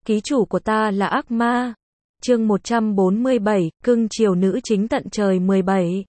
ký chủ của ta là ác ma. Chương 147, cưng chiều nữ chính tận trời 17.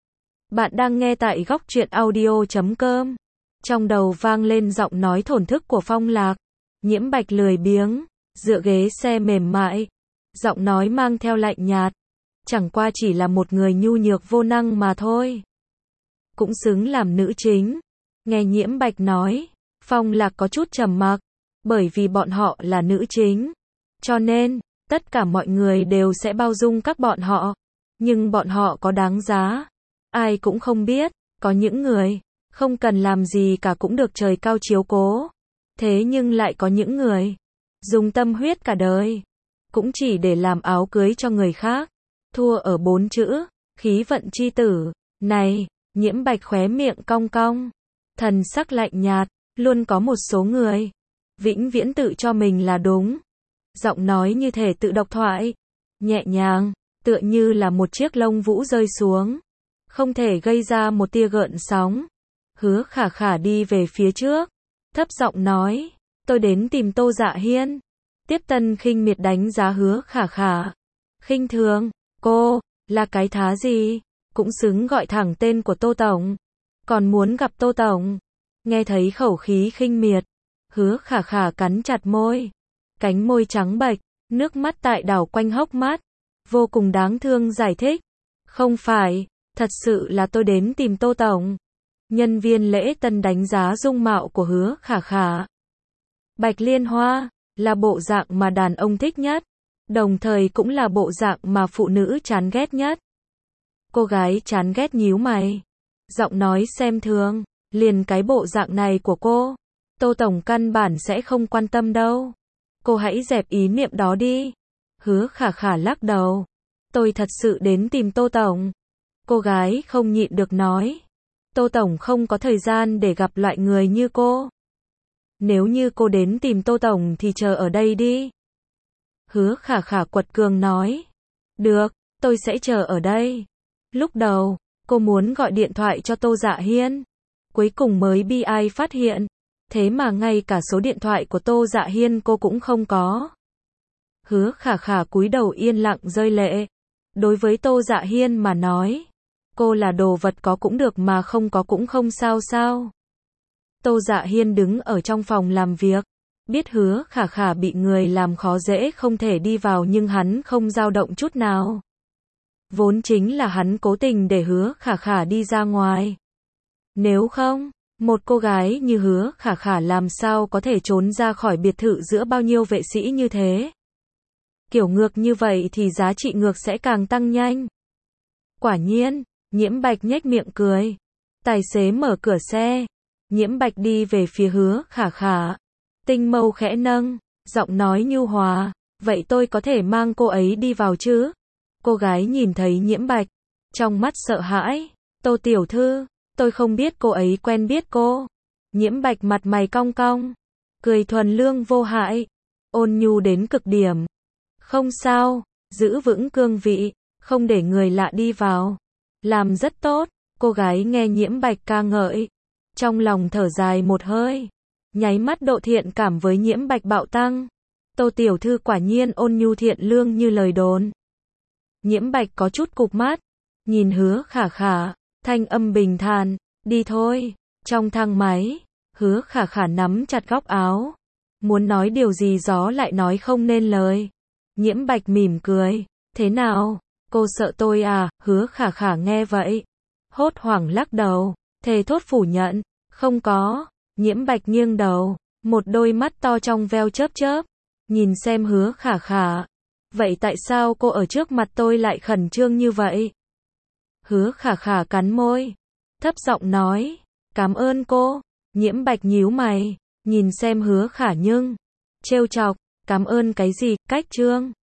Bạn đang nghe tại góc truyện audio.com. Trong đầu vang lên giọng nói thổn thức của Phong Lạc. Nhiễm Bạch lười biếng, dựa ghế xe mềm mại. Giọng nói mang theo lạnh nhạt. Chẳng qua chỉ là một người nhu nhược vô năng mà thôi. Cũng xứng làm nữ chính. Nghe Nhiễm Bạch nói, Phong Lạc có chút trầm mặc. Bởi vì bọn họ là nữ chính. Cho nên, tất cả mọi người đều sẽ bao dung các bọn họ. Nhưng bọn họ có đáng giá. Ai cũng không biết, có những người, không cần làm gì cả cũng được trời cao chiếu cố. Thế nhưng lại có những người, dùng tâm huyết cả đời, cũng chỉ để làm áo cưới cho người khác. Thua ở 4 chữ, khí vận chi tử. Này, Nhiễm Bạch khóe miệng cong cong. Thần sắc lạnh nhạt, luôn có một số người, vĩnh viễn tự cho mình là đúng. Giọng nói như thể tự độc thoại, nhẹ nhàng, tựa như là một chiếc lông vũ rơi xuống, không thể gây ra một tia gợn sóng. Hứa Khả Khả đi về phía trước, thấp giọng nói, tôi đến tìm Tô Dạ Hiên. Tiếp Tân khinh miệt đánh giá Hứa Khả Khả. Khinh thường, cô, là cái thá gì, cũng xứng gọi thẳng tên của Tô Tổng. Còn muốn gặp Tô Tổng. Nghe thấy khẩu khí khinh miệt, Hứa Khả Khả cắn chặt môi. Cánh môi trắng bệch, nước mắt tại đảo quanh hốc mắt. Vô cùng đáng thương giải thích. Không phải, thật sự là tôi đến tìm Tô Tổng. Nhân viên lễ tân đánh giá dung mạo của Hứa Khả Khả. Bạch liên hoa, là bộ dạng mà đàn ông thích nhất. Đồng thời cũng là bộ dạng mà phụ nữ chán ghét nhất. Cô gái chán ghét nhíu mày. Giọng nói xem thường, liền cái bộ dạng này của cô. Tô Tổng căn bản sẽ không quan tâm đâu. Cô hãy dẹp ý niệm đó đi. Hứa Khả Khả lắc đầu. Tôi thật sự đến tìm Tô Tổng. Cô gái không nhịn được nói. Tô Tổng không có thời gian để gặp loại người như cô. Nếu như cô đến tìm Tô Tổng thì chờ ở đây đi. Hứa Khả Khả quật cường nói. Được, tôi sẽ chờ ở đây. Lúc đầu, cô muốn gọi điện thoại cho Tô Dạ Hiên. Cuối cùng mới bi ai phát hiện. Thế mà ngay cả số điện thoại của Tô Dạ Hiên cô cũng không có. Hứa Khả Khả cúi đầu yên lặng rơi lệ. Đối với Tô Dạ Hiên mà nói, cô là đồ vật có cũng được mà không có cũng không sao sao. Tô Dạ Hiên đứng ở trong phòng làm việc, biết Hứa Khả Khả bị người làm khó dễ không thể đi vào nhưng hắn không dao động chút nào. Vốn chính là hắn cố tình để Hứa Khả Khả đi ra ngoài. Nếu không, một cô gái như Hứa Khả Khả làm sao có thể trốn ra khỏi biệt thự giữa bao nhiêu vệ sĩ như thế. Kiểu ngược như vậy thì giá trị ngược sẽ càng tăng nhanh. Quả nhiên, Nhiễm Bạch nhếch miệng cười. Tài xế mở cửa xe. Nhiễm Bạch đi về phía Hứa Khả Khả. Tinh mâu khẽ nâng, giọng nói nhu hòa. Vậy tôi có thể mang cô ấy đi vào chứ? Cô gái nhìn thấy Nhiễm Bạch, trong mắt sợ hãi. Tô tiểu thư, tôi không biết cô ấy quen biết cô. Nhiễm Bạch mặt mày cong cong, cười thuần lương vô hại, ôn nhu đến cực điểm. Không sao, giữ vững cương vị, không để người lạ đi vào. Làm rất tốt. Cô gái nghe Nhiễm Bạch ca ngợi, trong lòng thở dài một hơi. Nháy mắt độ thiện cảm với Nhiễm Bạch bạo tăng. Tô tiểu thư quả nhiên ôn nhu thiện lương như lời đồn. Nhiễm Bạch có chút cụp mắt, nhìn Hứa Khả Khả, thanh âm bình thản, đi thôi. Trong thang máy, Hứa Khả Khả nắm chặt góc áo, muốn nói điều gì gió lại nói không nên lời. Nhiễm Bạch mỉm cười, thế nào, cô sợ tôi à? Hứa Khả Khả nghe vậy, hốt hoảng lắc đầu, thề thốt phủ nhận, không có. Nhiễm Bạch nghiêng đầu, một đôi mắt to trong veo chớp chớp, nhìn xem Hứa Khả Khả. Vậy tại sao cô ở trước mặt tôi lại khẩn trương như vậy? Hứa Khả Khả cắn môi, thấp giọng nói, cảm ơn cô. Nhiễm Bạch nhíu mày, nhìn xem Hứa Khả nhưng trêu chọc, cảm ơn cái gì? Cách trương.